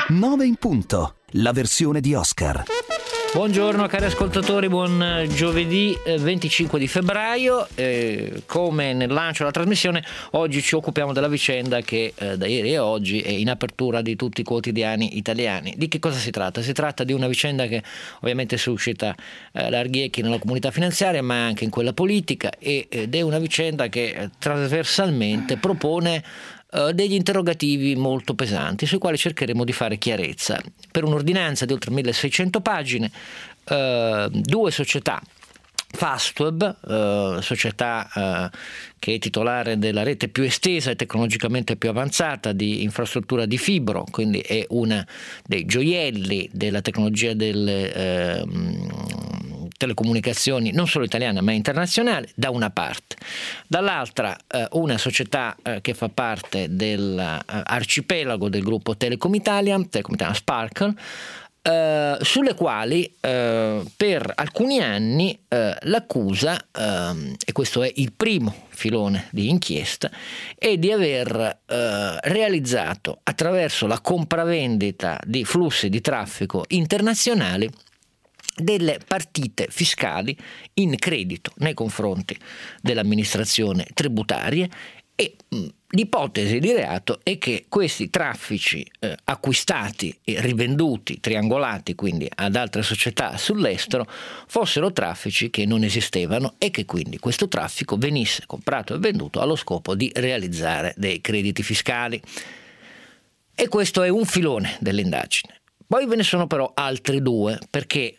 9 in punto, la versione di Oscar. Buongiorno cari ascoltatori, buon giovedì 25 di febbraio. Come nel lancio della trasmissione, oggi ci occupiamo della vicenda che da ieri e oggi è in apertura di tutti i quotidiani italiani. Di che cosa si tratta? Si tratta di una vicenda che ovviamente suscita larghi echi nella comunità finanziaria, ma anche in quella politica, ed è una vicenda che trasversalmente propone degli interrogativi molto pesanti sui quali cercheremo di fare chiarezza. Per un'ordinanza di oltre 1600 pagine, due società, Fastweb, società che è titolare della rete più estesa e tecnologicamente più avanzata di infrastruttura di fibro, quindi è una dei gioielli della tecnologia delle telecomunicazioni non solo italiana ma internazionale, da una parte, dall'altra una società che fa parte dell'arcipelago del gruppo Telecom Italia Sparkle, sulle quali per alcuni anni l'accusa, e questo è il primo filone di inchiesta, è di aver realizzato attraverso la compravendita di flussi di traffico internazionali delle partite fiscali in credito nei confronti dell'amministrazione tributaria, e l'ipotesi di reato è che questi traffici acquistati e rivenduti, triangolati quindi ad altre società sull'estero, fossero traffici che non esistevano e che quindi questo traffico venisse comprato e venduto allo scopo di realizzare dei crediti fiscali. E questo è un filone dell'indagine. Poi ve ne sono però altri due, perché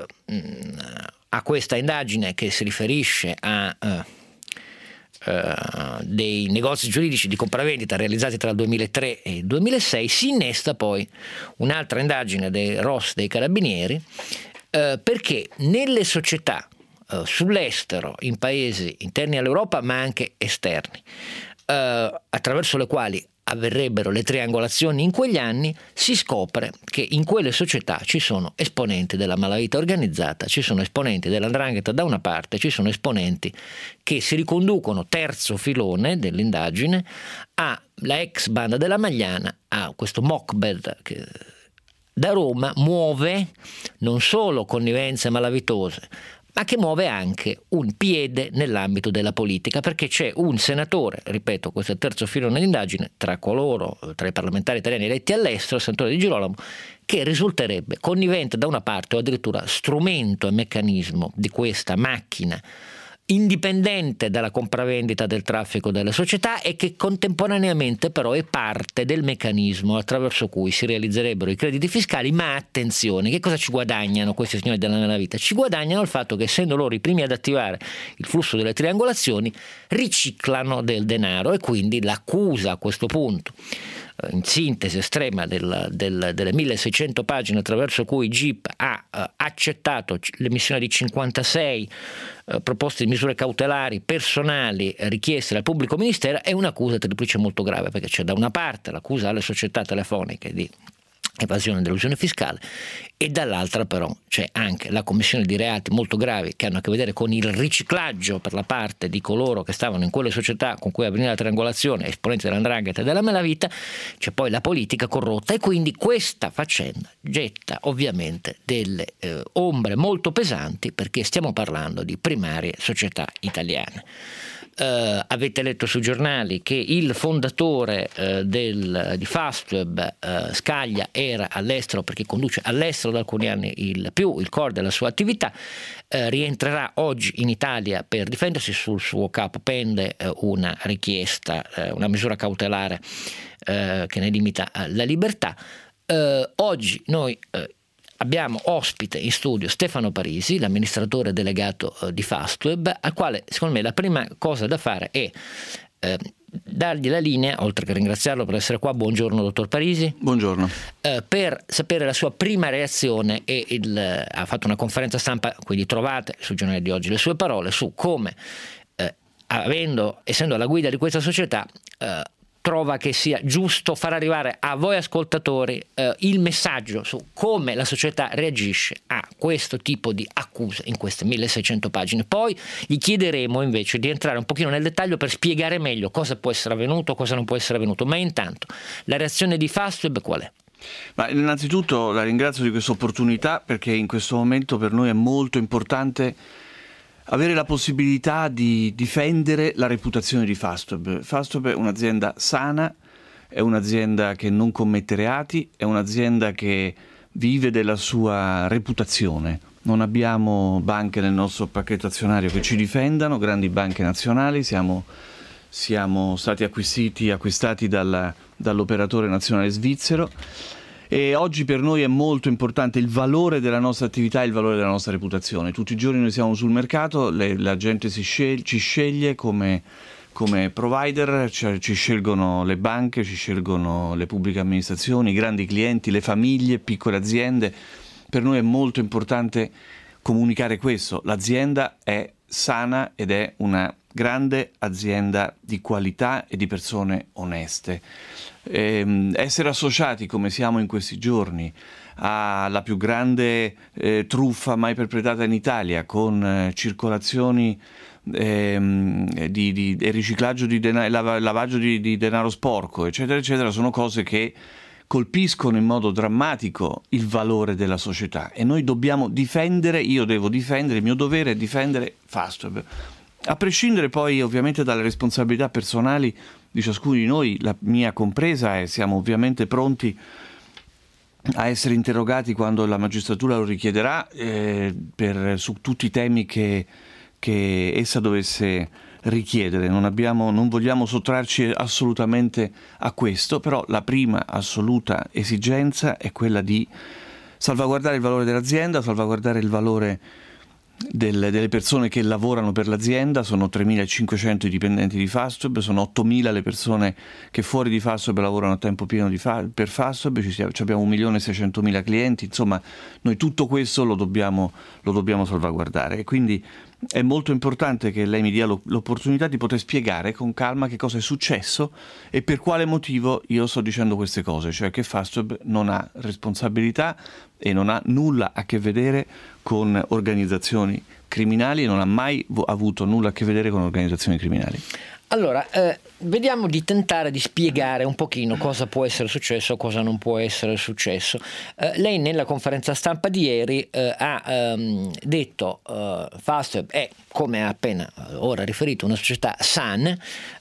a questa indagine, che si riferisce a dei negozi giuridici di compravendita realizzati tra il 2003 e il 2006, si innesta poi un'altra indagine dei ROS dei Carabinieri, perché nelle società sull'estero, in paesi interni all'Europa ma anche esterni, attraverso le quali avverrebbero le triangolazioni in quegli anni, si scopre che in quelle società ci sono esponenti della malavita organizzata, ci sono esponenti dell''ndrangheta da una parte, ci sono esponenti che si riconducono, terzo filone dell'indagine, alla ex banda della Magliana, a questo Mokbel che da Roma muove non solo connivenze malavitose, ma che muove anche un piede nell'ambito della politica, perché c'è un senatore, ripeto, questo è il terzo filone d'indagine, tra i parlamentari italiani eletti all'estero, il senatore Di Girolamo, che risulterebbe connivente da una parte o addirittura strumento e meccanismo di questa macchina indipendente dalla compravendita del traffico delle società, e che contemporaneamente però è parte del meccanismo attraverso cui si realizzerebbero i crediti fiscali. Ma attenzione, che cosa ci guadagnano questi signori della nella vita? Ci guadagnano il fatto che, essendo loro i primi ad attivare il flusso delle triangolazioni, riciclano del denaro, e quindi l'accusa a questo punto, in sintesi estrema delle 1600 pagine attraverso cui GIP ha accettato l'emissione di 56 proposte di misure cautelari personali richieste dal pubblico ministero, è un'accusa triplice molto grave, perché c'è da una parte l'accusa alle società telefoniche di evasione ed elusione fiscale, e dall'altra però c'è anche la commissione di reati molto gravi che hanno a che vedere con il riciclaggio per la parte di coloro che stavano in quelle società con cui avveniva la triangolazione, esponenti dell''ndrangheta e della malavita. C'è poi la politica corrotta, e quindi questa faccenda getta ovviamente delle ombre molto pesanti, perché stiamo parlando di primarie società italiane. Avete letto sui giornali che il fondatore di Fastweb, Scaglia, era all'estero, perché conduce all'estero da alcuni anni il core della sua attività. Rientrerà oggi in Italia per difendersi. Sul suo capo pende una richiesta, una misura cautelare che ne limita la libertà. Oggi noi abbiamo ospite in studio Stefano Parisi, l'amministratore delegato di Fastweb, al quale secondo me la prima cosa da fare è dargli la linea, oltre che ringraziarlo per essere qua. Buongiorno dottor Parisi. Buongiorno. Per sapere la sua prima reazione, ha fatto una conferenza stampa, quindi trovate sul giornale di oggi le sue parole su come, essendo alla guida di questa società, trova che sia giusto far arrivare a voi ascoltatori il messaggio su come la società reagisce a questo tipo di accuse in queste 1600 pagine. Poi gli chiederemo invece di entrare un pochino nel dettaglio per spiegare meglio cosa può essere avvenuto, cosa non può essere avvenuto. Ma intanto la reazione di Fastweb qual è? Ma innanzitutto la ringrazio di questa opportunità, perché in questo momento per noi è molto importante avere la possibilità di difendere la reputazione di Fastweb. Fastweb è un'azienda sana, è un'azienda che non commette reati, è un'azienda che vive della sua reputazione. Non abbiamo banche nel nostro pacchetto azionario che ci difendano, grandi banche nazionali, siamo stati acquistati dall'operatore nazionale svizzero, e oggi per noi è molto importante il valore della nostra attività e il valore della nostra reputazione. Tutti i giorni noi siamo sul mercato, la gente ci sceglie come provider, ci scelgono le banche, ci scelgono le pubbliche amministrazioni, i grandi clienti, le famiglie, piccole aziende. Per noi è molto importante comunicare questo: l'azienda è sana ed è una grande azienda di qualità e di persone oneste. Essere associati come siamo in questi giorni alla più grande truffa mai perpetrata in Italia, con circolazioni di riciclaggio di denaro, lavaggio di denaro sporco, eccetera eccetera, sono cose che colpiscono in modo drammatico il valore della società, e noi dobbiamo difendere, io devo difendere, il mio dovere è difendere Fastweb, a prescindere poi ovviamente dalle responsabilità personali di ciascuno di noi, la mia compresa, e siamo ovviamente pronti a essere interrogati quando la magistratura lo richiederà su tutti i temi che essa dovesse richiedere. Non vogliamo sottrarci assolutamente a questo, però la prima assoluta esigenza è quella di salvaguardare il valore dell'azienda, salvaguardare il valore delle persone che lavorano per l'azienda. Sono 3.500 i dipendenti di Fastweb, sono 8.000 le persone che fuori di Fastweb lavorano a tempo pieno per Fastweb, abbiamo 1.600.000 clienti, insomma noi tutto questo lo dobbiamo salvaguardare, e quindi è molto importante che lei mi dia l'opportunità di poter spiegare con calma che cosa è successo e per quale motivo io sto dicendo queste cose, cioè che Fastweb non ha responsabilità e non ha nulla a che vedere con organizzazioni criminali, e non ha mai avuto nulla a che vedere con organizzazioni criminali. Allora, vediamo di tentare di spiegare un pochino cosa può essere successo o cosa non può essere successo. Lei nella conferenza stampa di ieri ha detto Fastweb è, come ha appena ora riferito, una società sana.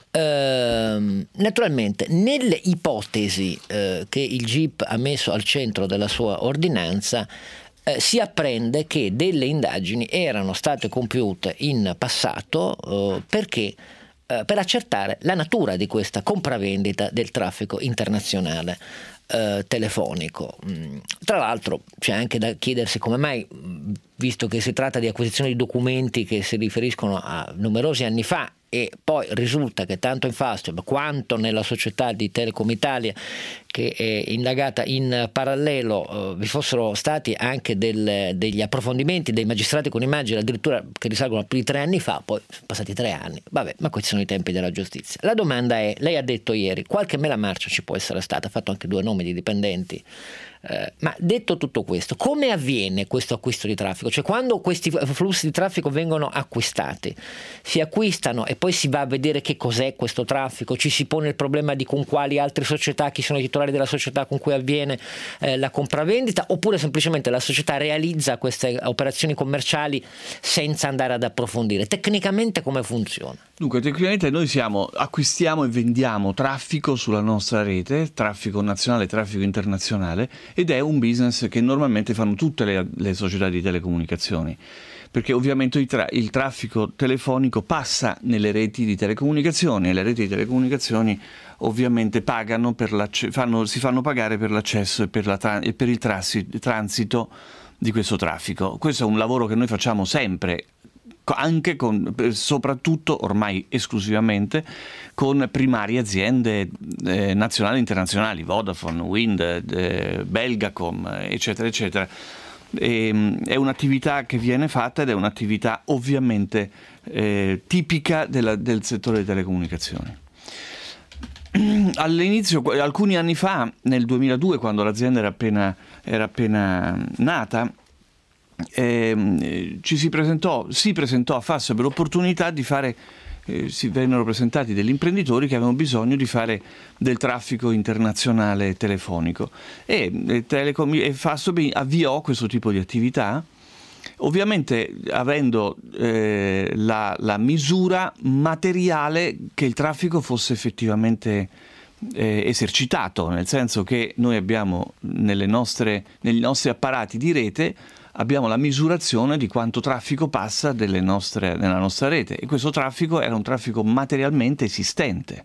Naturalmente nelle ipotesi che il GIP ha messo al centro della sua ordinanza si apprende che delle indagini erano state compiute in passato per accertare la natura di questa compravendita del traffico internazionale telefonico. Tra l'altro c'è anche da chiedersi come mai, visto che si tratta di acquisizione di documenti che si riferiscono a numerosi anni fa, e poi risulta che tanto in Fastweb quanto nella società di Telecom Italia che è indagata in parallelo vi fossero stati anche degli approfondimenti dei magistrati con immagini addirittura che risalgono a più di 3 anni fa, poi sono passati 3 anni, vabbè, ma questi sono i tempi della giustizia. La domanda è, lei ha detto ieri qualche mela marcia ci può essere stata, ha fatto anche 2 nomi di dipendenti, ma detto tutto questo, come avviene questo acquisto di traffico? Cioè, quando questi flussi di traffico vengono acquistati, si acquistano e poi si va a vedere che cos'è questo traffico, ci si pone il problema di con quali altre società, chi sono i titolari della società con cui avviene la compravendita, oppure semplicemente la società realizza queste operazioni commerciali senza andare ad approfondire? Tecnicamente come funziona? Dunque, tecnicamente noi acquistiamo e vendiamo traffico sulla nostra rete, traffico nazionale, traffico internazionale, ed è un business che normalmente fanno tutte le società di telecomunicazioni, perché ovviamente il traffico telefonico passa nelle reti di telecomunicazioni, e le reti di telecomunicazioni ovviamente pagano si fanno pagare per l'accesso e per il transito di questo traffico. Questo è un lavoro che noi facciamo sempre, anche soprattutto ormai esclusivamente con primarie aziende nazionali e internazionali, Vodafone, Wind, Belgacom, eccetera eccetera. È un'attività che viene fatta ed è un'attività ovviamente tipica del settore delle telecomunicazioni. All'inizio, alcuni anni fa, nel 2002, quando l'azienda era appena nata, si presentò a Fastweb l'opportunità di fare si vennero presentati degli imprenditori che avevano bisogno di fare del traffico internazionale telefonico e Fastweb avviò questo tipo di attività, ovviamente avendo la misura materiale che il traffico fosse effettivamente esercitato, nel senso che noi abbiamo negli nostri apparati di rete abbiamo la misurazione di quanto traffico passa nella nostra rete, e questo traffico era un traffico materialmente esistente.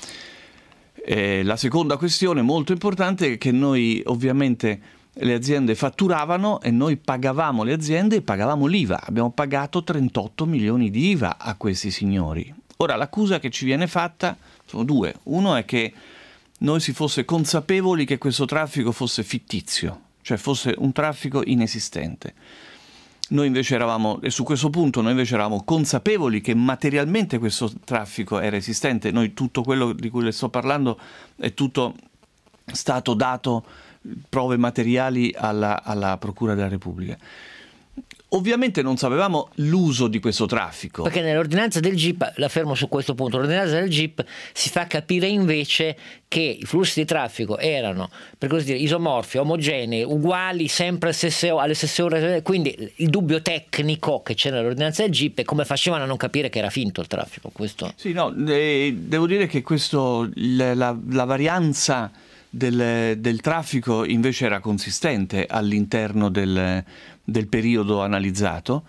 La seconda questione molto importante è che noi ovviamente le aziende fatturavano e noi pagavamo le aziende e pagavamo l'IVA. Abbiamo pagato 38 milioni di IVA a questi signori. Ora, l'accusa che ci viene fatta sono due. Uno è che noi si fosse consapevoli che questo traffico fosse fittizio, cioè fosse un traffico inesistente. Noi invece e su questo punto noi invece eravamo consapevoli che materialmente questo traffico era esistente. Noi tutto quello di cui le sto parlando è tutto stato dato, prove materiali alla Procura della Repubblica. Ovviamente non sapevamo l'uso di questo traffico. Perché nell'ordinanza del GIP, la fermo su questo punto, l'ordinanza del GIP si fa capire invece che i flussi di traffico erano, per così dire, isomorfi, omogenei, uguali sempre alle stesse ore, quindi il dubbio tecnico che c'è nell'ordinanza del GIP è come facevano a non capire che era finto il traffico. Questo. Sì, no, devo dire che la varianza del traffico invece era consistente all'interno del periodo analizzato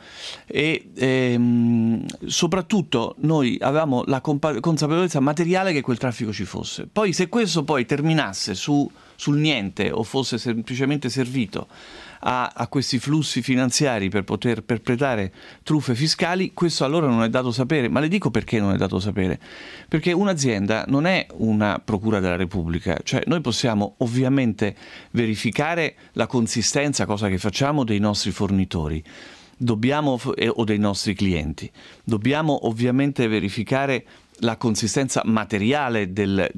e soprattutto noi avevamo la consapevolezza materiale che quel traffico ci fosse. Poi se questo poi terminasse sul niente o fosse semplicemente servito a questi flussi finanziari per poter perpetrare truffe fiscali, questo allora non è dato sapere. Ma le dico perché non è dato sapere: perché un'azienda non è una procura della Repubblica, cioè noi possiamo ovviamente verificare la consistenza, cosa che facciamo, dei nostri fornitori o dei nostri clienti. Dobbiamo ovviamente verificare la consistenza materiale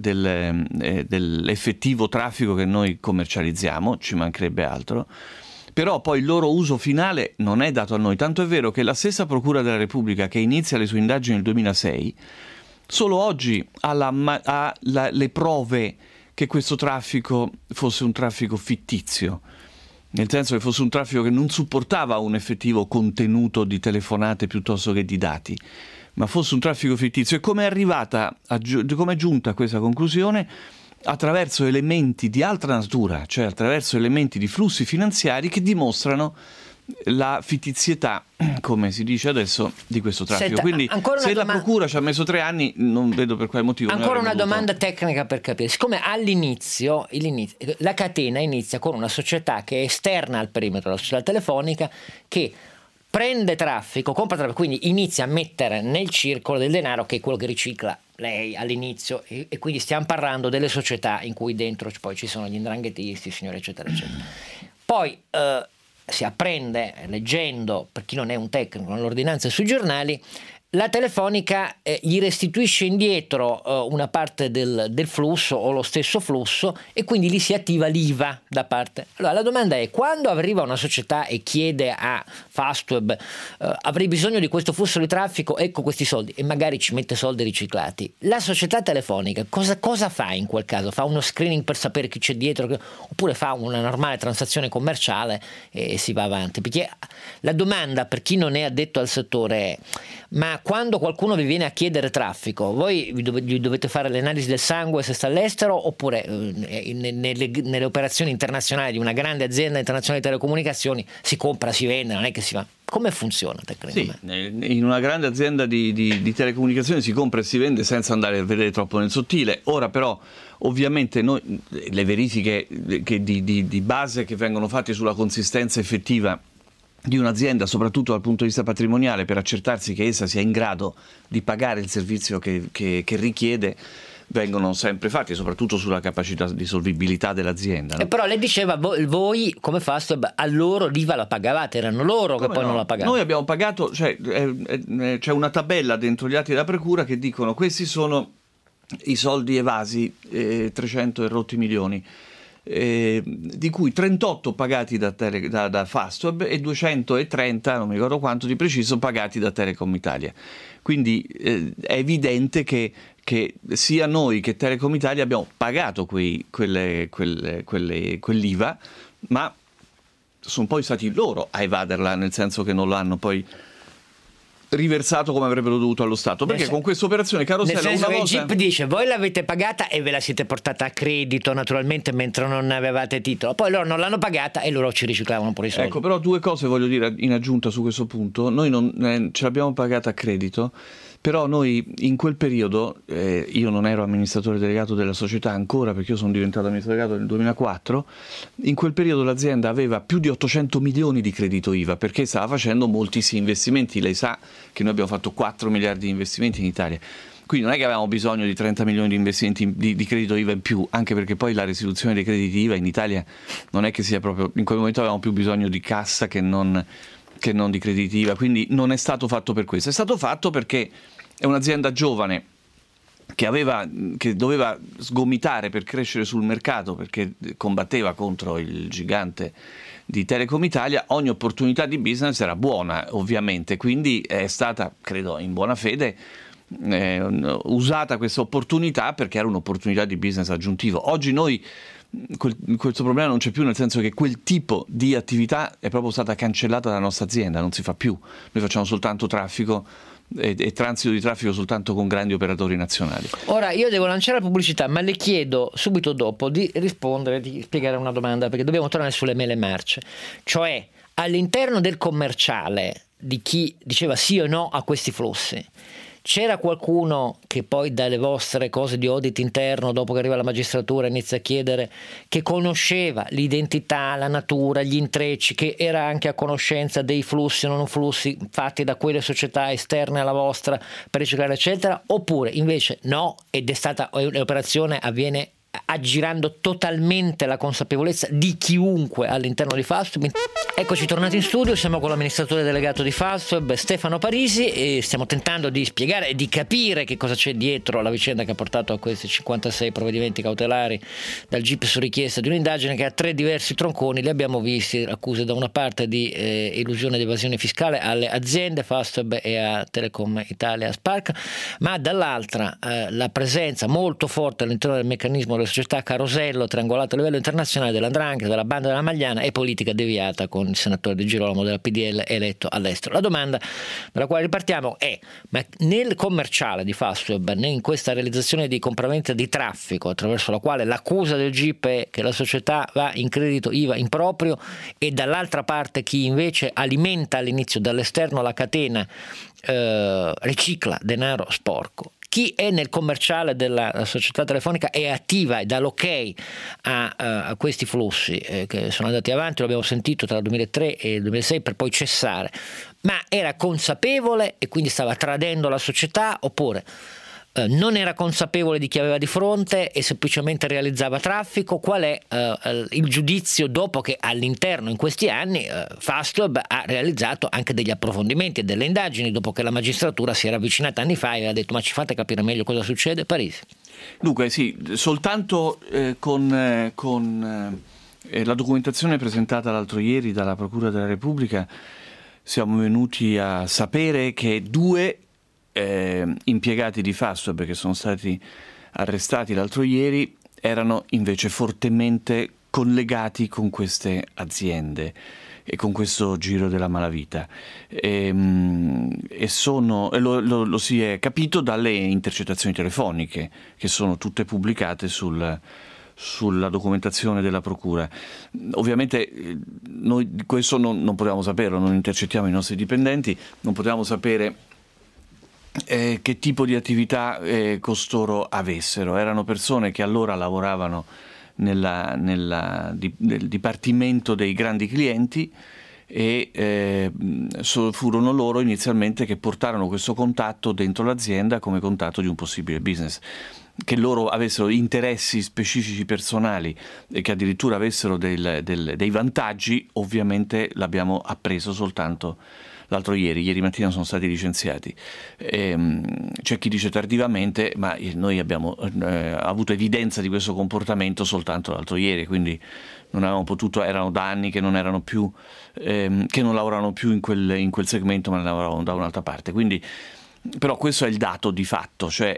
dell'effettivo traffico che noi commercializziamo, ci mancherebbe altro. Però poi il loro uso finale non è dato a noi, tanto è vero che la stessa Procura della Repubblica, che inizia le sue indagini nel 2006, solo oggi ha le prove che questo traffico fosse un traffico fittizio, nel senso che fosse un traffico che non supportava un effettivo contenuto di telefonate piuttosto che di dati, ma fosse un traffico fittizio. E come è giunta a questa conclusione? Attraverso elementi di altra natura, cioè attraverso elementi di flussi finanziari che dimostrano la fittizietà, come si dice adesso, di questo traffico. Senta, quindi se la procura ci ha messo 3 anni, non vedo per quale motivo. Ancora una domanda tecnica per capire. Siccome all'inizio la catena inizia con una società che è esterna al perimetro della società telefonica, che prende traffico, compra traffico, quindi inizia a mettere nel circolo del denaro, che è quello che ricicla lei all'inizio, e quindi stiamo parlando delle società in cui dentro poi ci sono gli 'ndranghetisti, signori, eccetera eccetera. Poi si apprende, leggendo, per chi non è un tecnico, l'ordinanza sui giornali, la telefonica gli restituisce indietro una parte del flusso o lo stesso flusso, e quindi lì si attiva l'IVA da parte. Allora la domanda è: quando arriva una società e chiede a Fastweb avrei bisogno di questo flusso di traffico, ecco questi soldi, e magari ci mette soldi riciclati, la società telefonica cosa fa in quel caso? Fa uno screening per sapere chi c'è dietro, oppure fa una normale transazione commerciale e si va avanti? Perché la domanda, per chi non è addetto al settore, è: ma quando qualcuno vi viene a chiedere traffico, voi gli dovete fare l'analisi del sangue se sta all'estero, oppure nelle operazioni internazionali di una grande azienda internazionale di telecomunicazioni si compra, si vende, non è che si va? Come funziona tecnicamente? Sì, in una grande azienda di telecomunicazioni si compra e si vende senza andare a vedere troppo nel sottile. Ora però ovviamente noi le verifiche di base che vengono fatte sulla consistenza effettiva di un'azienda, soprattutto dal punto di vista patrimoniale, per accertarsi che essa sia in grado di pagare il servizio che richiede, vengono sempre fatti, soprattutto sulla capacità di solvibilità dell'azienda, no? Però lei diceva, voi come Fastweb a loro l'IVA la pagavate, erano loro che poi non la pagavano. Noi abbiamo pagato, c'è una tabella dentro gli atti della Procura che dicono: questi sono i soldi evasi, 300 e rotti milioni. di cui 38 pagati da Fastweb e 230, non mi ricordo quanto di preciso, pagati da Telecom Italia. Quindi è evidente che sia noi che Telecom Italia abbiamo pagato quell'IVA, ma sono poi stati loro a evaderla, nel senso che non l'hanno poi riversato come avrebbero dovuto allo Stato, perché con questa operazione carosella nel senso una volta... che il GIP dice voi l'avete pagata e ve la siete portata a credito naturalmente mentre non avevate titolo, poi loro non l'hanno pagata e loro ci riciclavano pure i soldi. Ecco, però due cose voglio dire in aggiunta su questo punto. Noi non ce l'abbiamo pagata a credito, però noi in quel periodo, io non ero amministratore delegato della società ancora, perché io sono diventato amministratore delegato nel 2004, in quel periodo l'azienda aveva più di 800 milioni di credito IVA, perché stava facendo moltissimi investimenti. Lei sa che noi abbiamo fatto 4 miliardi di investimenti in Italia. Quindi non è che avevamo bisogno di 30 milioni di investimenti di credito IVA in più, anche perché poi la restituzione dei crediti IVA in Italia non è che sia proprio... In quel momento avevamo più bisogno di cassa che non di crediti IVA, quindi non è stato fatto per questo. È stato fatto perché è un'azienda giovane che doveva sgomitare per crescere sul mercato, perché combatteva contro il gigante di Telecom Italia. Ogni opportunità di business era buona, ovviamente, quindi è stata, credo in buona fede, usata questa opportunità perché era un'opportunità di business aggiuntivo. Oggi noi questo problema non c'è più, nel senso che quel tipo di attività è proprio stata cancellata dalla nostra azienda, non si fa più. Noi facciamo soltanto traffico e transito di traffico soltanto con grandi operatori nazionali. Ora io devo lanciare la pubblicità, ma le chiedo subito dopo di rispondere, di spiegare una domanda, perché dobbiamo tornare sulle mele marce. Cioè, all'interno del commerciale di chi diceva sì o no a questi flussi, c'era qualcuno che poi dalle vostre cose di audit interno, dopo che arriva la magistratura, inizia a chiedere, che conosceva l'identità, la natura, gli intrecci, che era anche a conoscenza dei flussi o non flussi fatti da quelle società esterne alla vostra per riciclare eccetera, oppure invece no, ed è stata l'operazione avviene aggirando totalmente la consapevolezza di chiunque all'interno di Fastweb? Eccoci tornati in studio, siamo con l'amministratore delegato di Fastweb, Stefano Parisi, e stiamo tentando di spiegare e di capire che cosa c'è dietro la vicenda che ha portato a questi 56 provvedimenti cautelari dal GIP su richiesta di un'indagine che ha 3 diversi tronconi. Li abbiamo visti: accuse da una parte di illusione ed evasione fiscale alle aziende Fastweb e a Telecom Italia Spark, ma dall'altra la presenza molto forte all'interno del meccanismo delle società carosello triangolato a livello internazionale dell''ndrangheta, della banda della Magliana e politica deviata con il senatore Di Girolamo della PDL eletto all'estero. La domanda dalla quale ripartiamo è: ma nel commerciale di Fastweb, in questa realizzazione di compravendita di traffico attraverso la quale l'accusa del GIP è che la società va in credito IVA improprio e dall'altra parte chi invece alimenta all'inizio dall'esterno la catena ricicla denaro sporco, chi è nel commerciale della società telefonica è attiva e dà l'ok a questi flussi che sono andati avanti, lo abbiamo sentito, tra il 2003 e il 2006 per poi cessare, ma era consapevole e quindi stava tradendo la società, oppure non era consapevole di chi aveva di fronte e semplicemente realizzava traffico? Qual è il giudizio dopo che all'interno in questi anni Fastweb ha realizzato anche degli approfondimenti e delle indagini, dopo che la magistratura si era avvicinata anni fa e ha detto: ma ci fate capire meglio cosa succede? Parisi. Dunque sì, soltanto con la documentazione presentata l'altro ieri dalla Procura della Repubblica siamo venuti a sapere che 2 impiegati di Fastweb che sono stati arrestati l'altro ieri erano invece fortemente collegati con queste aziende e con questo giro della malavita, e lo si è capito dalle intercettazioni telefoniche che sono tutte pubblicate sulla documentazione della Procura. Ovviamente noi questo non potevamo saperlo, non intercettiamo i nostri dipendenti, non potevamo sapere che tipo di attività costoro avessero. Erano persone che allora lavoravano nel dipartimento dei grandi clienti e furono loro inizialmente che portarono questo contatto dentro l'azienda come contatto di un possibile business. Che loro avessero interessi specifici personali e che addirittura avessero dei vantaggi, ovviamente l'abbiamo appreso soltanto l'altro ieri mattina sono stati licenziati. C'è chi dice tardivamente, ma noi abbiamo avuto evidenza di questo comportamento soltanto l'altro ieri, quindi non avevamo potuto, erano da anni che non erano più, che non lavoravano più in quel segmento, ma ne lavoravano da un'altra parte. Quindi, però questo è il dato di fatto, cioè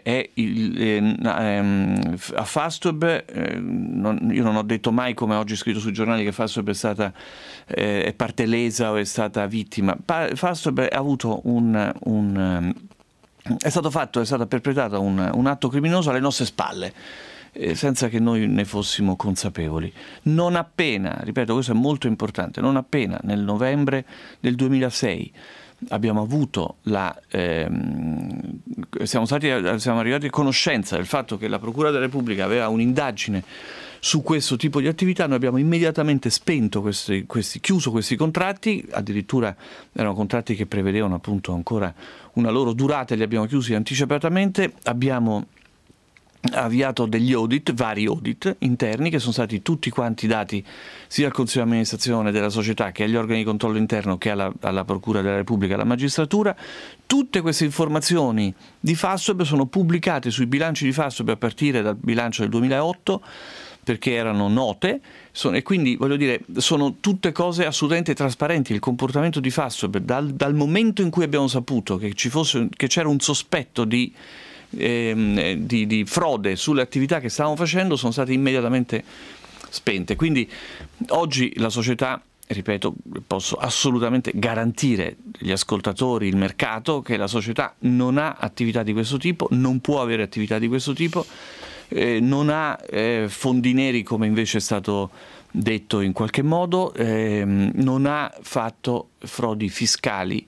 a Fastweb, io non ho detto mai, come oggi scritto sui giornali, che Fastweb è parte lesa o è stata vittima. Fastweb ha avuto è stato perpetrato un atto criminoso alle nostre spalle, senza che noi ne fossimo consapevoli. Non appena, ripeto, questo è molto importante, non appena nel novembre del 2006 abbiamo avuto siamo arrivati a conoscenza del fatto che la Procura della Repubblica aveva un'indagine su questo tipo di attività, noi abbiamo immediatamente spento chiuso questi contratti, addirittura erano contratti che prevedevano appunto ancora una loro durata e li abbiamo chiusi anticipatamente. Abbiamo avviato degli vari audit interni che sono stati tutti quanti dati sia al Consiglio di amministrazione della società che agli organi di controllo interno che alla Procura della Repubblica e alla magistratura. Tutte queste informazioni di Fastweb sono pubblicate sui bilanci di Fastweb a partire dal bilancio del 2008, perché erano note, e quindi voglio dire, sono tutte cose assolutamente trasparenti. Il comportamento di Fastweb dal momento in cui abbiamo saputo che c'era un sospetto di frode sulle attività che stavamo facendo, sono state immediatamente spente. Quindi oggi la società, ripeto, posso assolutamente garantire agli ascoltatori, il mercato, che la società non ha attività di questo tipo, non può avere attività di questo tipo, non ha fondi neri come invece è stato detto in qualche modo, non ha fatto frodi fiscali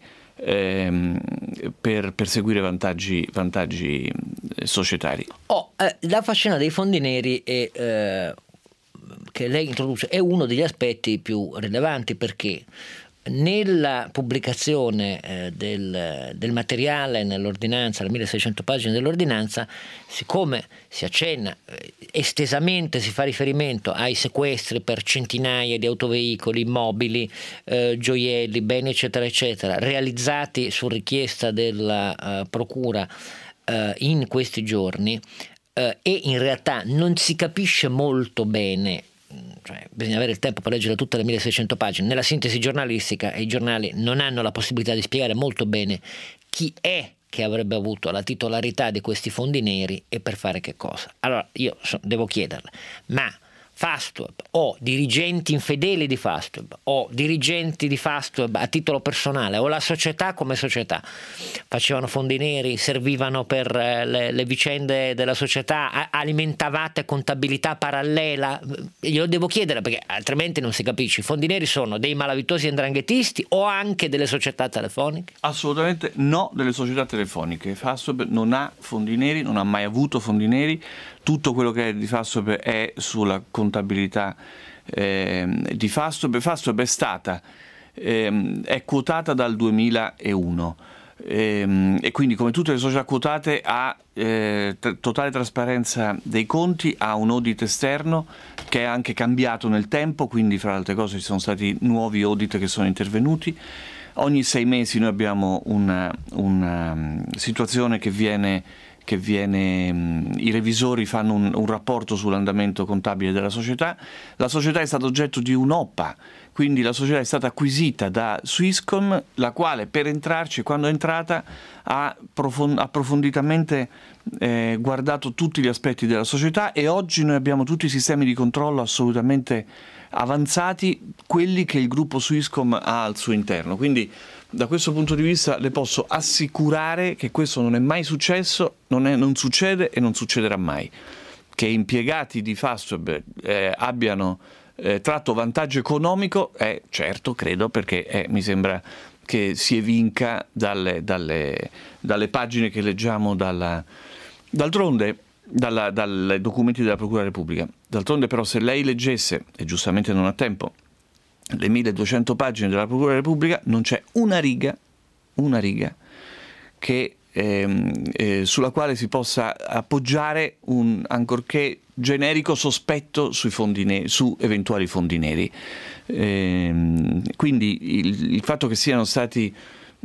per perseguire vantaggi societari. La faccenda dei fondi neri che lei introduce è uno degli aspetti più rilevanti, perché nella pubblicazione del materiale nell'ordinanza, le 1600 pagine dell'ordinanza, siccome si accenna estesamente, si fa riferimento ai sequestri per centinaia di autoveicoli, immobili, gioielli, beni eccetera eccetera, realizzati su richiesta della procura in questi giorni, e in realtà non si capisce molto bene, cioè bisogna avere il tempo per leggere tutte le 1600 pagine. Nella sintesi giornalistica i giornali non hanno la possibilità di spiegare molto bene chi è che avrebbe avuto la titolarità di questi fondi neri e per fare che cosa. Allora io devo chiederle, ma Fastweb o dirigenti infedeli di Fastweb o dirigenti di Fastweb a titolo personale o la società come società facevano fondi neri, servivano per le vicende della società, alimentavate contabilità parallela? Glielo devo chiedere, perché altrimenti non si capisce. I fondi neri sono dei malavitosi 'ndranghetisti o anche delle società telefoniche? Assolutamente no, delle società telefoniche. Fastweb non ha fondi neri, non ha mai avuto fondi neri. Tutto quello che è di Fastweb è sulla contabilità di Fastweb. Fastweb è quotata dal 2001 e quindi, come tutte le società quotate, ha totale trasparenza dei conti, ha un audit esterno che è anche cambiato nel tempo, quindi fra le altre cose ci sono stati nuovi audit che sono intervenuti. Ogni 6 mesi noi abbiamo una situazione che viene i revisori fanno un rapporto sull'andamento contabile della società. La società è stata oggetto di un'OPA, quindi la società è stata acquisita da Swisscom, la quale per entrarci, quando è entrata, ha approfonditamente guardato tutti gli aspetti della società, e oggi noi abbiamo tutti i sistemi di controllo assolutamente avanzati, quelli che il gruppo Swisscom ha al suo interno. Quindi da questo punto di vista le posso assicurare che questo non è mai successo, non succede e non succederà mai. Che impiegati di Fastweb abbiano tratto vantaggio economico, certo, credo, perché mi sembra che si evinca dalle pagine che leggiamo d'altronde dai documenti della Procura della Repubblica. D'altronde però, se lei leggesse, e giustamente non ha tempo, le 1200 pagine della Procura della Repubblica, non c'è una riga che sulla quale si possa appoggiare un ancorché generico sospetto su eventuali fondi neri. Quindi il fatto che siano stati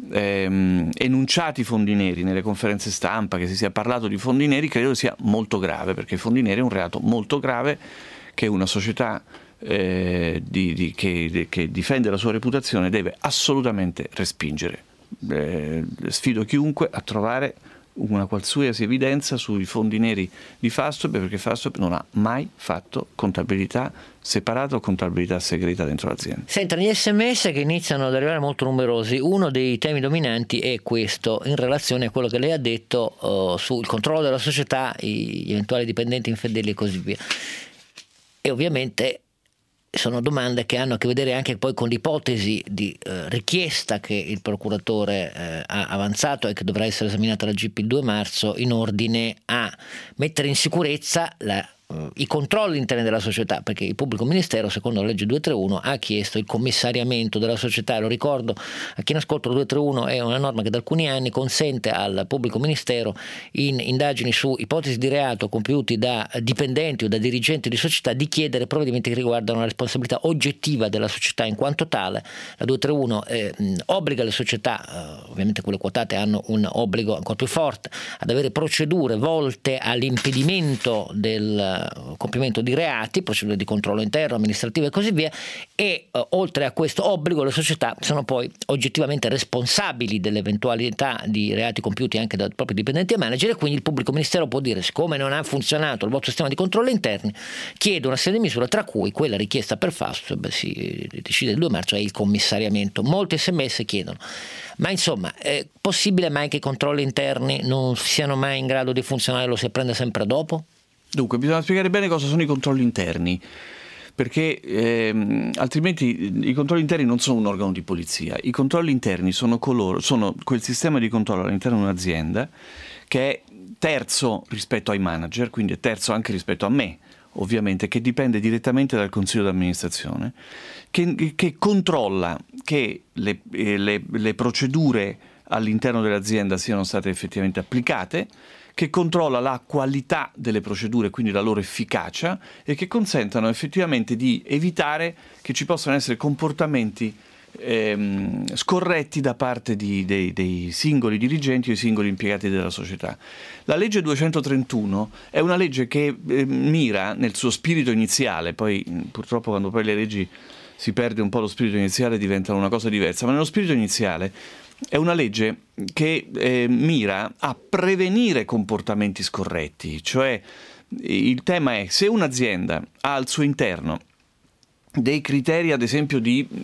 enunciati fondi neri nelle conferenze stampa, che si sia parlato di fondi neri, credo sia molto grave, perché i fondi neri è un reato molto grave che una società che difende la sua reputazione deve assolutamente respingere. Sfido chiunque a trovare una qualsiasi evidenza sui fondi neri di Fastweb, perché Fastweb non ha mai fatto contabilità separata o contabilità segreta dentro l'azienda. Senta, gli SMS che iniziano ad arrivare molto numerosi, uno dei temi dominanti è questo, in relazione a quello che lei ha detto sul controllo della società, gli eventuali dipendenti infedeli e così via. E ovviamente sono domande che hanno a che vedere anche poi con l'ipotesi di richiesta che il procuratore ha avanzato e che dovrà essere esaminata dal GIP il 2 marzo in ordine a mettere in sicurezza i controlli interni della società, perché il pubblico ministero, secondo la legge 231, ha chiesto il commissariamento della società. Lo ricordo a chi in ascolto, la 231 è una norma che da alcuni anni consente al pubblico ministero, in indagini su ipotesi di reato compiuti da dipendenti o da dirigenti di società, di chiedere provvedimenti che riguardano la responsabilità oggettiva della società in quanto tale. La 231 obbliga le società, ovviamente quelle quotate hanno un obbligo ancora più forte, ad avere procedure volte all'impedimento del compimento di reati, procedure di controllo interno, amministrativo e così via, e oltre a questo obbligo le società sono poi oggettivamente responsabili dell'eventualità di reati compiuti anche dai propri dipendenti e manager, e quindi il pubblico ministero può dire: siccome non ha funzionato il vostro sistema di controllo interni, chiedo una serie di misure, tra cui quella richiesta per Fastweb, si decide il 2 marzo, è il commissariamento. Molti SMS chiedono: ma insomma, è possibile mai che i controlli interni non siano mai in grado di funzionare, lo si apprende sempre dopo? Dunque, bisogna spiegare bene cosa sono i controlli interni, perché altrimenti i controlli interni non sono un organo di polizia. I controlli interni sono quel sistema di controllo all'interno di un'azienda che è terzo rispetto ai manager, quindi è terzo anche rispetto a me, ovviamente, che dipende direttamente dal consiglio d'amministrazione, che controlla che le procedure all'interno dell'azienda siano state effettivamente applicate, che controlla la qualità delle procedure, quindi la loro efficacia, e che consentano effettivamente di evitare che ci possano essere comportamenti scorretti da parte dei singoli dirigenti o i singoli impiegati della società. La legge 231 è una legge che mira nel suo spirito iniziale, poi purtroppo quando poi le leggi si perde un po' lo spirito iniziale, diventano una cosa diversa, ma nello spirito iniziale è una legge che mira a prevenire comportamenti scorretti. Cioè, il tema è: se un'azienda ha al suo interno dei criteri, ad esempio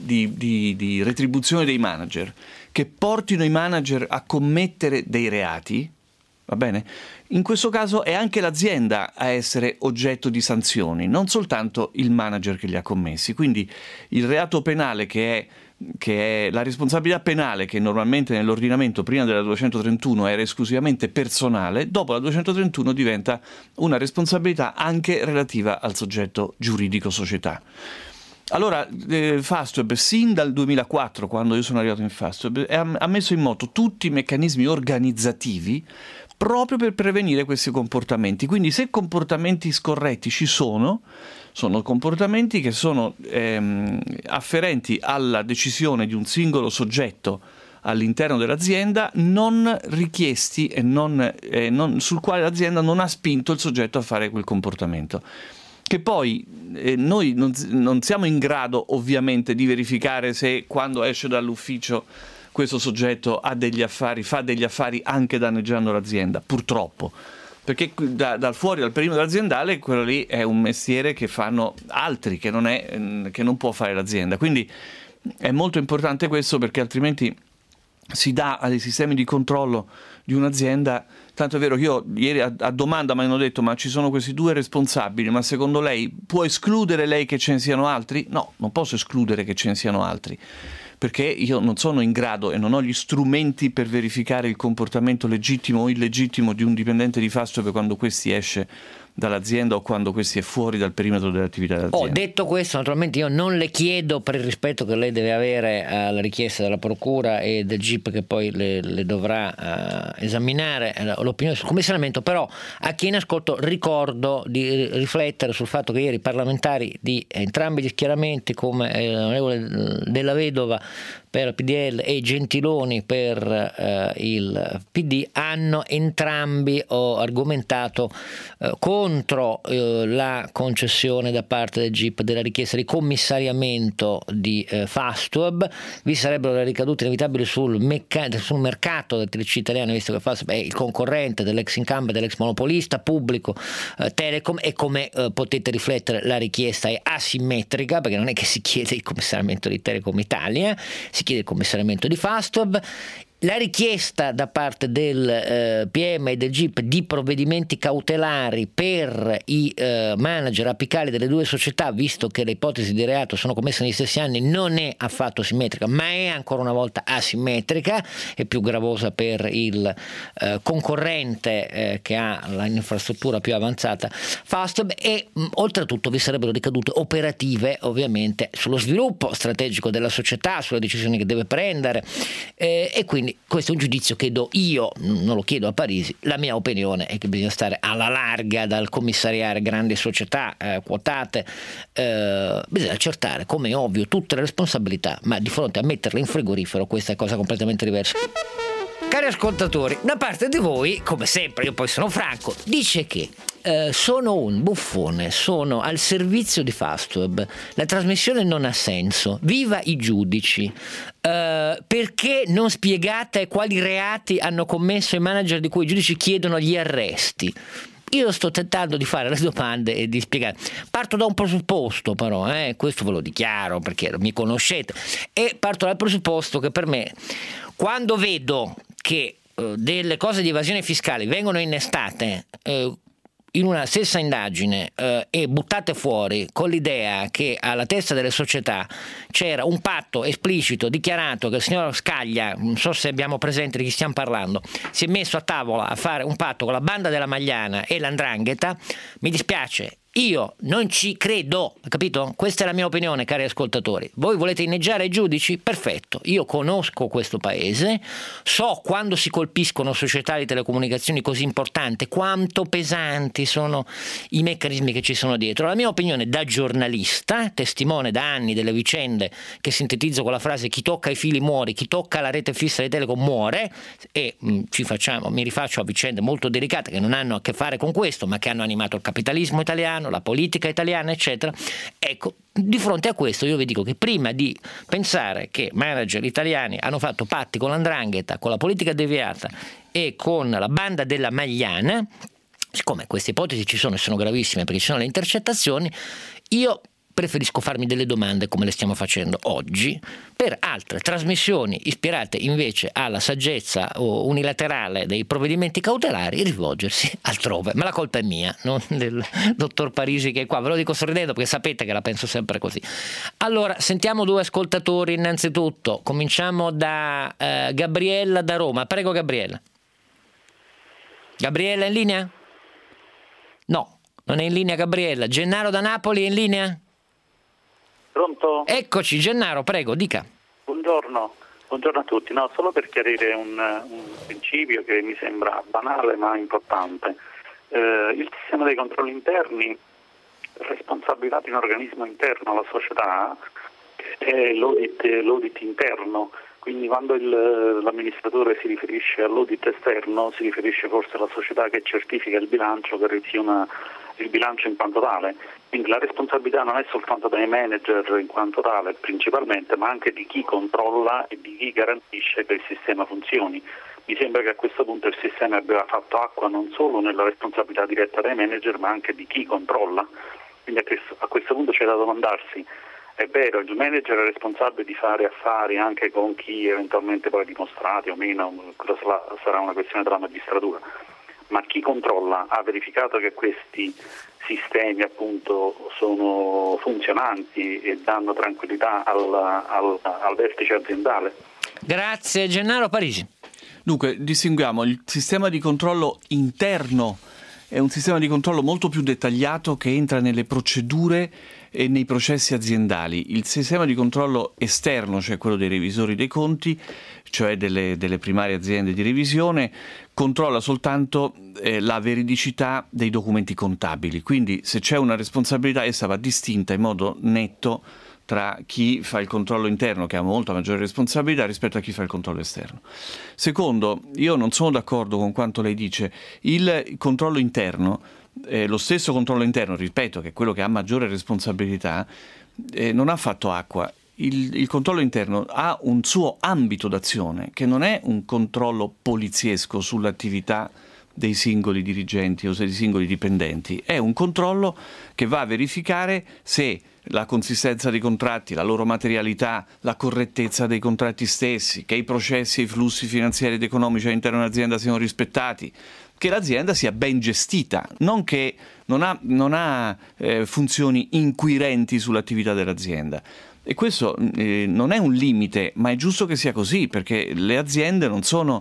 di retribuzione dei manager, che portino i manager a commettere dei reati, va bene? In questo caso è anche l'azienda a essere oggetto di sanzioni, non soltanto il manager che li ha commessi. Quindi il reato penale che è la responsabilità penale, che normalmente nell'ordinamento prima della 231 era esclusivamente personale, dopo la 231 diventa una responsabilità anche relativa al soggetto giuridico società. Allora, Fastweb, sin dal 2004, quando io sono arrivato in Fastweb, ha messo in moto tutti i meccanismi organizzativi proprio per prevenire questi comportamenti. Quindi se comportamenti scorretti ci sono comportamenti che sono afferenti alla decisione di un singolo soggetto all'interno dell'azienda, non richiesti e sul quale l'azienda non ha spinto il soggetto a fare quel comportamento. Che poi noi non siamo in grado ovviamente di verificare se quando esce dall'ufficio questo soggetto ha degli affari, fa degli affari anche danneggiando l'azienda, purtroppo. Perché dal fuori, dal perimetro aziendale, quello lì è un mestiere che fanno altri, che non può fare l'azienda. Quindi è molto importante questo, perché altrimenti si dà ai sistemi di controllo di un'azienda. Tanto è vero che io ieri a domanda mi hanno detto: ma ci sono questi due responsabili, ma secondo lei può escludere lei che ce ne siano altri? No, non posso escludere che ce ne siano altri, perché io non sono in grado e non ho gli strumenti per verificare il comportamento legittimo o illegittimo di un dipendente di Fastweb quando questi esce dall'azienda o quando questi è fuori dal perimetro dell'attività dell'azienda. Detto questo, naturalmente io non le chiedo, per il rispetto che lei deve avere alla richiesta della procura e del GIP che poi le dovrà esaminare l'opinione sul commissariamento, però a chi in ascolto ricordo di riflettere sul fatto che ieri i parlamentari di entrambi gli schieramenti, come l'onorevole Della Vedova per il PDL e Gentiloni per il PD hanno entrambi argomentato contro la concessione da parte del GIP della richiesta di commissariamento di Fastweb. Vi sarebbero le ricadute inevitabili sul mercato del TLC italiano, visto che Fastweb è il concorrente dell'ex incumbent, dell'ex monopolista pubblico Telecom, e come potete riflettere la richiesta è asimmetrica, perché non è che si chiede il commissariamento di Telecom Italia, si chiede il commissariamento di Fastweb. La richiesta da parte del PM e del GIP di provvedimenti cautelari per i manager apicali delle due società, visto che le ipotesi di reato sono commesse negli stessi anni, non è affatto simmetrica, ma è ancora una volta asimmetrica, è più gravosa per il concorrente che ha l'infrastruttura più avanzata Fastweb, e oltretutto vi sarebbero ricadute operative ovviamente sullo sviluppo strategico della società, sulle decisioni che deve prendere, e quindi questo è un giudizio che do io, non lo chiedo a Parisi. La mia opinione è che bisogna stare alla larga dal commissariare grandi società quotate, bisogna accertare, come è ovvio, tutte le responsabilità, ma di fronte a metterle in frigorifero questa è cosa completamente diversa. Cari ascoltatori, una parte di voi, come sempre, io poi sono franco, dice che sono un buffone, sono al servizio di Fastweb, la trasmissione non ha senso, viva i giudici, perché non spiegate quali reati hanno commesso i manager di cui i giudici chiedono gli arresti. Io sto tentando di fare le domande e di spiegare. Parto da un presupposto, però, questo ve lo dichiaro perché mi conoscete, e parto dal presupposto che per me, quando vedo che delle cose di evasione fiscale vengono innestate in una stessa indagine e buttate fuori con l'idea che alla testa delle società c'era un patto esplicito dichiarato, che il signor Scaglia, non so se abbiamo presente di chi stiamo parlando, si è messo a tavola a fare un patto con la banda della Magliana e l''ndrangheta, mi dispiace, io non ci credo, capito? Questa è la mia opinione, cari ascoltatori. Voi volete inneggiare ai giudici? Perfetto, io conosco questo paese, so quando si colpiscono società di telecomunicazioni così importanti, quanto pesanti sono i meccanismi che ci sono dietro. La mia opinione da giornalista, testimone da anni delle vicende che sintetizzo con la frase chi tocca i fili muore, chi tocca la rete fissa di Telecom muore, e mi rifaccio a vicende molto delicate che non hanno a che fare con questo, ma che hanno animato il capitalismo italiano, la politica italiana, eccetera. Ecco, di fronte a questo io vi dico che prima di pensare che manager italiani hanno fatto patti con l''ndrangheta, con la politica deviata e con la banda della Magliana, siccome queste ipotesi ci sono e sono gravissime perché ci sono le intercettazioni, io preferisco farmi delle domande come le stiamo facendo oggi. Per altre trasmissioni ispirate invece alla saggezza unilaterale dei provvedimenti cautelari, rivolgersi altrove. Ma la colpa è mia, non del dottor Parisi che è qua. Ve lo dico sorridendo perché sapete che la penso sempre così. Allora, sentiamo due ascoltatori innanzitutto. Cominciamo da Gabriella da Roma. Prego Gabriella. Gabriella è in linea? No, non è in linea Gabriella. Gennaro da Napoli è in linea? Pronto? Eccoci, Gennaro, prego, dica. Buongiorno a tutti. No, solo per chiarire un principio che mi sembra banale ma importante. Il sistema dei controlli interni, responsabilità di un organismo interno alla società, è l'audit interno. Quindi quando l'amministratore si riferisce all'audit esterno, si riferisce forse alla società che certifica il bilancio, che revisiona il bilancio in quanto tale. Quindi la responsabilità non è soltanto dei manager in quanto tale principalmente, ma anche di chi controlla e di chi garantisce che il sistema funzioni. Mi sembra che a questo punto il sistema abbia fatto acqua non solo nella responsabilità diretta dei manager, ma anche di chi controlla. Quindi a questo punto c'è da domandarsi: è vero, il manager è responsabile di fare affari anche con chi eventualmente poi dimostrati o meno, sarà una questione della magistratura, ma chi controlla ha verificato che questi sistemi appunto sono funzionanti e danno tranquillità al vertice aziendale? Grazie Gennaro. Parisi. Dunque, distinguiamo il sistema di controllo interno. È un sistema di controllo molto più dettagliato che entra nelle procedure e nei processi aziendali. Il sistema di controllo esterno, cioè quello dei revisori dei conti, cioè delle primarie aziende di revisione, controlla soltanto la veridicità dei documenti contabili. Quindi se c'è una responsabilità essa va distinta in modo netto dal documento contabile. Quindi il sistema di controllo interno è un sistema di controllo molto più dettagliato che entra nelle procedure e nei processi aziendali. Il sistema di controllo esterno, cioè quello dei revisori dei conti, cioè delle primarie aziende di revisione, controlla soltanto la veridicità dei documenti contabili. Quindi se c'è una responsabilità essa va distinta in modo netto tra chi fa il controllo interno, che ha molta maggiore responsabilità, rispetto a chi fa il controllo esterno. Secondo, io non sono d'accordo con quanto lei dice. Il controllo interno, lo stesso controllo interno, ripeto, che è quello che ha maggiore responsabilità, non ha fatto acqua. Il controllo interno ha un suo ambito d'azione, che non è un controllo poliziesco sull'attività dei singoli dirigenti o dei singoli dipendenti, è un controllo che va a verificare se la consistenza dei contratti, la loro materialità, la correttezza dei contratti stessi, che i processi e i flussi finanziari ed economici all'interno dell'azienda siano rispettati, che l'azienda sia ben gestita, non che non ha funzioni inquirenti sull'attività dell'azienda. E questo non è un limite, ma è giusto che sia così, perché le aziende non sono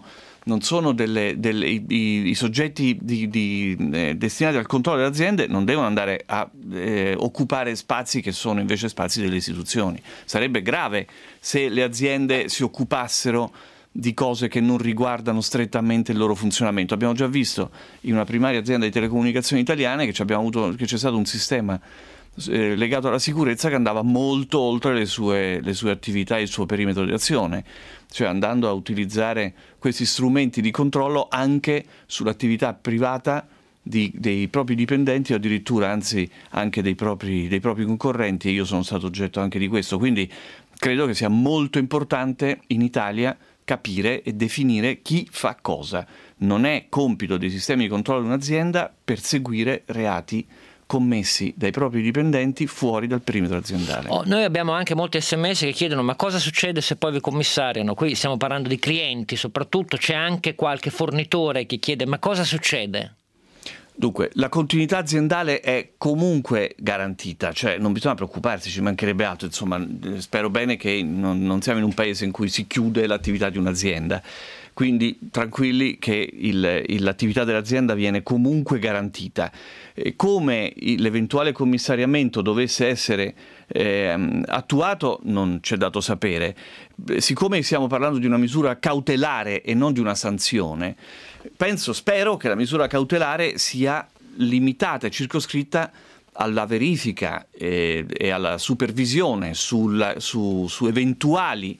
i soggetti destinati al controllo delle aziende, non devono andare a occupare spazi che sono invece spazi delle istituzioni. Sarebbe grave se le aziende si occupassero di cose che non riguardano strettamente il loro funzionamento. Abbiamo già visto in una primaria azienda di telecomunicazioni italiane che c'è stato un sistema legato alla sicurezza che andava molto oltre le sue attività e il suo perimetro di azione, cioè andando a utilizzare questi strumenti di controllo anche sull'attività privata dei propri dipendenti o addirittura anzi anche dei propri concorrenti, e io sono stato oggetto anche di questo. Quindi credo che sia molto importante in Italia capire e definire chi fa cosa. Non è compito dei sistemi di controllo di un'azienda perseguire reati commessi dai propri dipendenti fuori dal perimetro aziendale. Noi abbiamo anche molti SMS che chiedono: ma cosa succede se poi vi commissariano? Qui stiamo parlando di clienti, soprattutto c'è anche qualche fornitore che chiede: ma cosa succede? Dunque, la continuità aziendale è comunque garantita, cioè non bisogna preoccuparsi, ci mancherebbe altro, insomma, spero bene che non siamo in un paese in cui si chiude l'attività di un'azienda, quindi tranquilli che l'attività dell'azienda viene comunque garantita. Come l'eventuale commissariamento dovesse essere attuato non c'è dato sapere. Siccome stiamo parlando di una misura cautelare e non di una sanzione, spero che la misura cautelare sia limitata e circoscritta alla verifica e alla supervisione su eventuali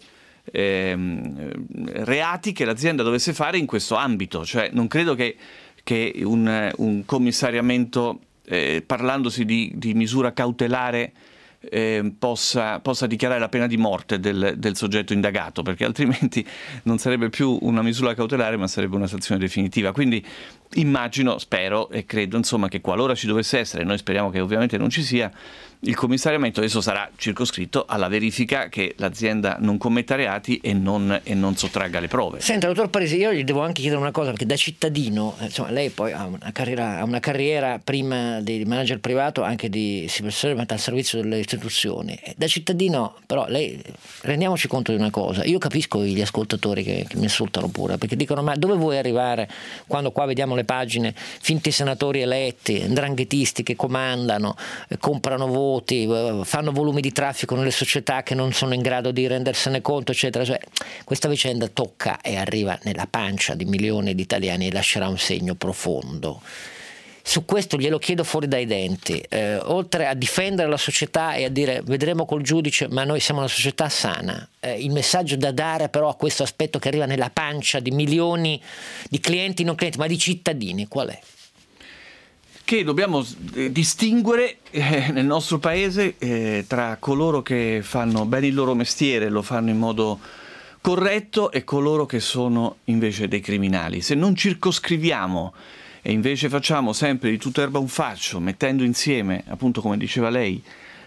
reati che l'azienda dovesse fare in questo ambito. Cioè non credo che un commissariamento, parlandosi di misura cautelare, possa dichiarare la pena di morte del soggetto indagato, perché altrimenti non sarebbe più una misura cautelare ma sarebbe una sanzione definitiva. Quindi immagino, spero e credo insomma che qualora ci dovesse essere, noi speriamo che ovviamente non ci sia, il commissariamento adesso sarà circoscritto alla verifica che l'azienda non commetta reati e non sottragga le prove. Senta, dottor Parisi, io gli devo anche chiedere una cosa, perché da cittadino, insomma, lei poi ha una carriera prima di manager privato, anche di servente al servizio delle istituzioni. Da cittadino, però, lei, rendiamoci conto di una cosa, io capisco gli ascoltatori che mi insultano pure, perché dicono: ma dove vuoi arrivare quando qua vediamo le pagine, finti senatori eletti, 'ndranghetisti che comandano, comprano voti, fanno volumi di traffico nelle società che non sono in grado di rendersene conto, eccetera. Cioè, questa vicenda tocca e arriva nella pancia di milioni di italiani e lascerà un segno profondo. Su questo glielo chiedo fuori dai denti, oltre a difendere la società e a dire vedremo col giudice, ma noi siamo una società sana, il messaggio da dare però a questo aspetto che arriva nella pancia di milioni di clienti, non clienti, ma di cittadini, qual è? Che dobbiamo distinguere nel nostro paese tra coloro che fanno bene il loro mestiere, lo fanno in modo corretto, e coloro che sono invece dei criminali. Se non circoscriviamo e invece facciamo sempre di tutta erba un fascio, mettendo insieme, appunto come diceva lei,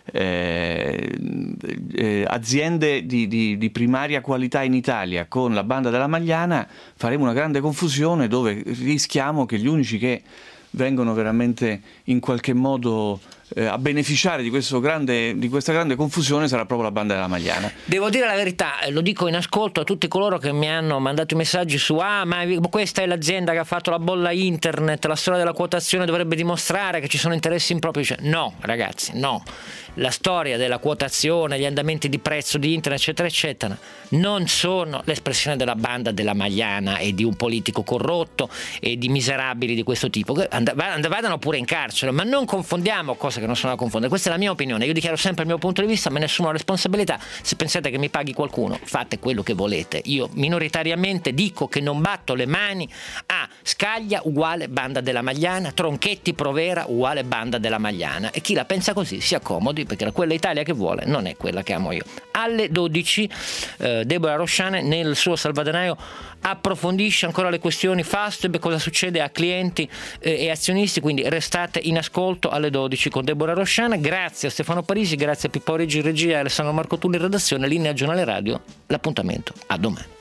aziende di primaria qualità in Italia con la banda della Magliana, faremo una grande confusione dove rischiamo che gli unici che vengono veramente in qualche modo a beneficiare di questa grande confusione sarà proprio la banda della Magliana. Devo dire la verità, lo dico in ascolto a tutti coloro che mi hanno mandato i messaggi su ma questa è l'azienda che ha fatto la bolla internet, la storia della quotazione dovrebbe dimostrare che ci sono interessi impropri. No ragazzi, no, la storia della quotazione, gli andamenti di prezzo di internet eccetera eccetera non sono l'espressione della banda della Magliana e di un politico corrotto e di miserabili di questo tipo che vadano pure in carcere, ma non confondiamo cose che non sono da confondere. Questa è la mia opinione, io dichiaro sempre il mio punto di vista, ma nessuno ha responsabilità. Se pensate che mi paghi qualcuno, fate quello che volete. Io minoritariamente dico che non batto le mani a Scaglia uguale Banda della Magliana, Tronchetti Provera uguale Banda della Magliana, e chi la pensa così si accomodi, perché quella Italia che vuole non è quella che amo io. Alle 12 Deborah Rosciane nel suo Salvadanaio approfondisce ancora le questioni Fastweb, cosa succede a clienti e azionisti, quindi restate in ascolto alle 12 con Deborah Rosciane. Grazie a Stefano Parisi, grazie a Pippo Riggi in regia e Alessandro Marcotulli in redazione. Linea Giornale Radio, l'appuntamento a domani.